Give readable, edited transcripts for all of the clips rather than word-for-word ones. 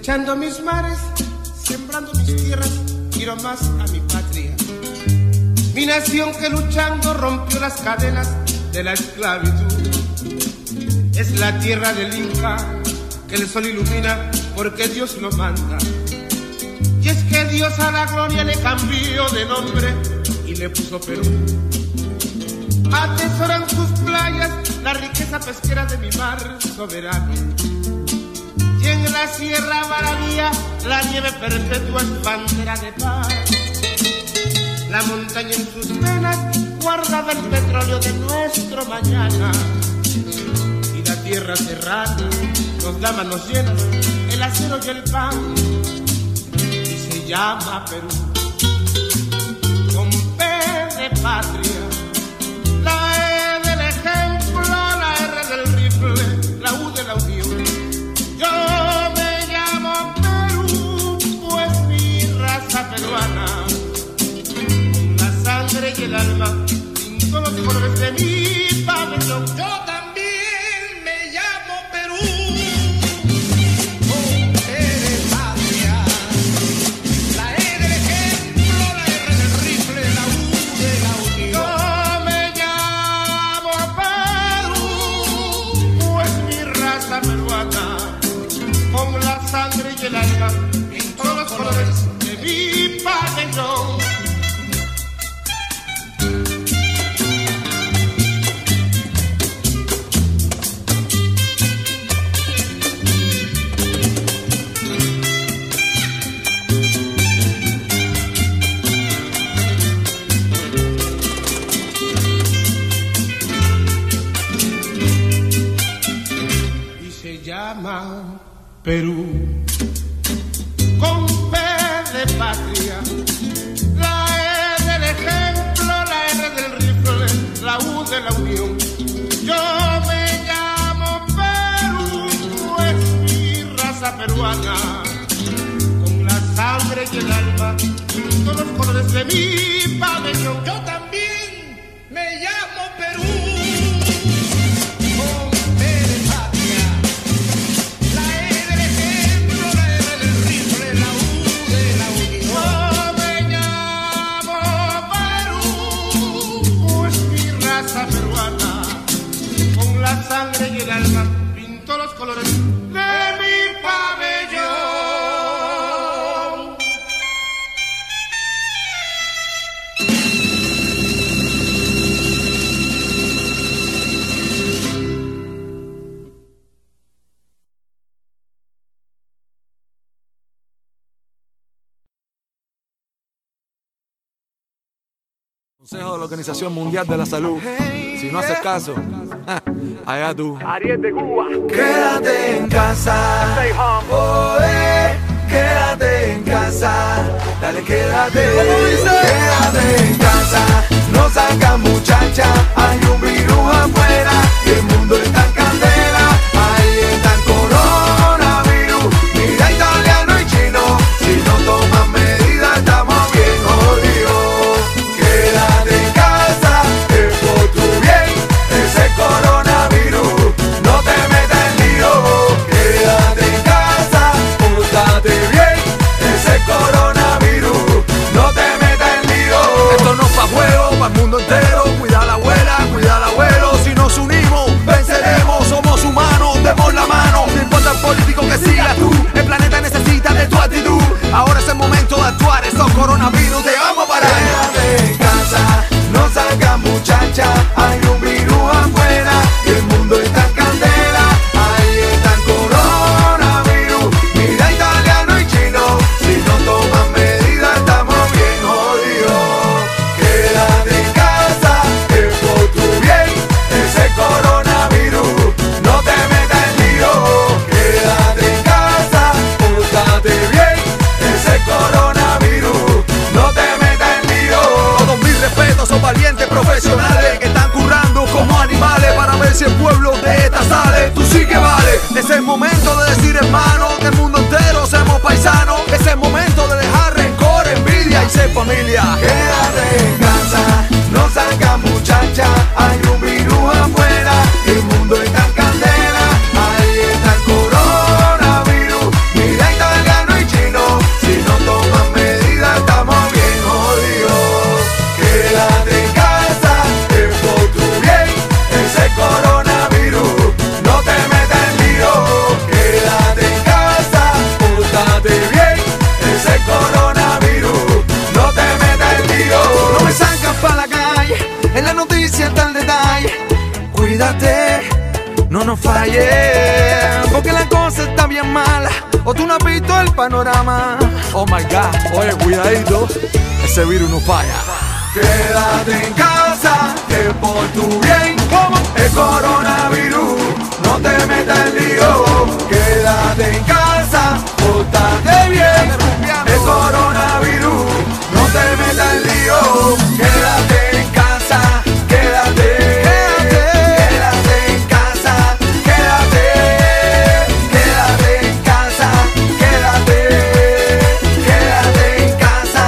cosechando mis mares, sembrando mis tierras, quiero más a mi patria. Mi nación que luchando rompió las cadenas de la esclavitud. Es la tierra del Inca que el sol ilumina porque Dios lo manda. Y es que Dios a la gloria le cambió de nombre y le puso Perú. Atesoran sus playas la riqueza pesquera de mi mar soberano. Y en la Sierra Maravilla la nieve perpetua es bandera de paz. La montaña en sus venas guardaba el petróleo de nuestro mañana. Y la tierra serrana nos da manos llenas el acero y el pan. Y se llama Perú, con P de patria. La E del ejemplo, la R del rifle, la U de la unión. Yo me llamo Perú, pues mi raza peruana, con la sangre y el alma, pinto los colores de mi pabellón. Yo también me llamo Perú, con E de patria, la E del ejemplo, la R del rifle, la U de la unión. Yo me llamo Perú, pues mi raza peruana, con la sangre y el alma, en todos los colores de mi pabellón. Y se llama Perú, con P de patria, la E del ejemplo, la R del rifle, la U de la unión. Yo me llamo Perú, pues mi raza peruana, con la sangre y el alma, todos los colores de mi pabellón. Yo también me llamo Perú, con P de patria, la E del ejemplo, la R del rifle, la U de la unión. Yo me llamo Perú, pues mi raza peruana, con la sangre y el alma, pinto los colores de mi pabellón. Consejo de la Organización Mundial de la Salud. Si no haces caso, allá tú. Ariel de Cuba. Quédate en casa. Stay home. Quédate en casa. Dale, quédate. Quédate en casa. No salgas, muchacha. Hay un virus afuera. Y el mundo está en candela. Ahí está el coronavirus. Mira, italiano y chino. Si no toman medidas, estamos bien jodidos. Quédate en casa, es por tu bien. Ese coronavirus no te metas en lío. Quédate en casa, pórtate bien. Ese coronavirus no te metas en lío. Esto no Cuídate, no nos falles, porque la cosa está bien mala, o tú no has visto el panorama. Oh my God, oye, cuidadito, ese virus no falla. Quédate en casa, que por tu bien, como el coronavirus, no te metas en lío. Quédate en casa, pórtate bien, el coronavirus, no te metas en lío. Quédate en casa, quédate en casa, quédate en casa, quédate en casa,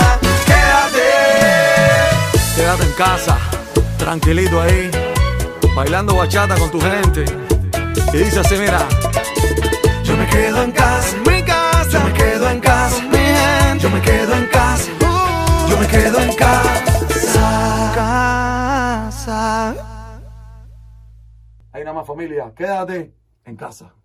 Quédate en casa, tranquilito ahí, bailando bachata con tu gente. Y dice así, mira. Yo me quedo en casa, mi casa. Yo me quedo en casa, mi gente. Yo me quedo en casa. Yo me quedo en casa. Hay nada más, familia, quédate en casa.